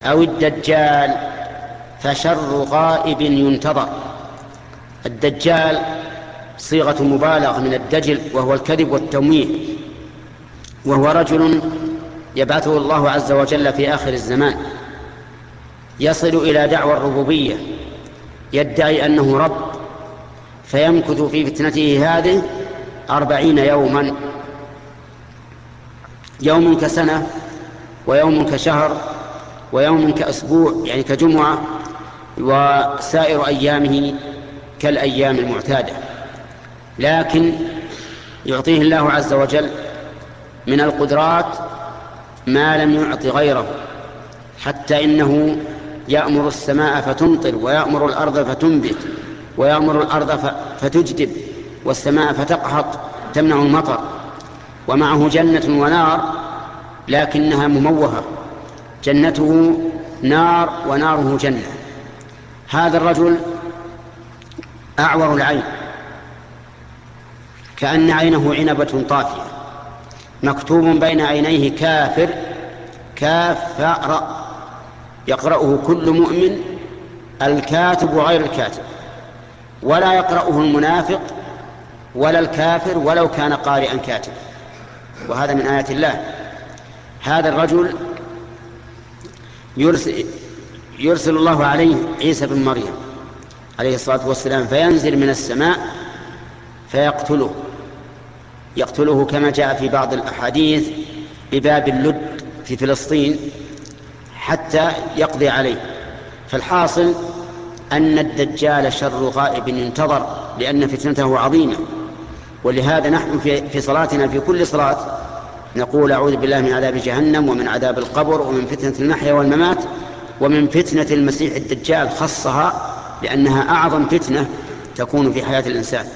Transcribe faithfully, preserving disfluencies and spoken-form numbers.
أو الدجال فشر غائب ينتظر. الدجال صيغة مبالغة من الدجل، وهو الكذب والتمويه، وهو رجل يبعثه الله عز وجل في آخر الزمان يصل إلى دعوى الربوبية، يدعي أنه رب، فيمكث في فتنته هذه أربعين يوما، يوم كسنة ويوم كشهر ويوم كأسبوع يعني كجمعة، وسائر أيامه كالأيام المعتادة. لكن يعطيه الله عز وجل من القدرات ما لم يعط غيره، حتى إنه يأمر السماء فتمطر، ويأمر الأرض فتنبت، ويأمر الأرض فتجدب، والسماء فتقهط تمنع المطر. ومعه جنة ونار لكنها مموهة، جنته نار وناره جنة. هذا الرجل أعور العين، كأن عينه عنبة طافية، مكتوب بين عينيه كافر، كاف راء، يقرأه كل مؤمن، الكاتب وغير الكاتب، ولا يقرأه المنافق ولا الكافر ولو كان قارئا كاتبا، وهذا من آيات الله. هذا الرجل يرسل, يرسل الله عليه عيسى بن مريم عليه الصلاة والسلام، فينزل من السماء فيقتله يقتله كما جاء في بعض الأحاديث بباب اللد في فلسطين حتى يقضي عليه. فالحاصل أن الدجال شر غائب ينتظر، لأن فتنته عظيمة. ولهذا نحن في, في صلاتنا في كل صلاة نقول أعوذ بالله من عذاب جهنم، ومن عذاب القبر، ومن فتنة المحيا والممات، ومن فتنة المسيح الدجال، خصها لأنها أعظم فتنة تكون في حياة الإنسان.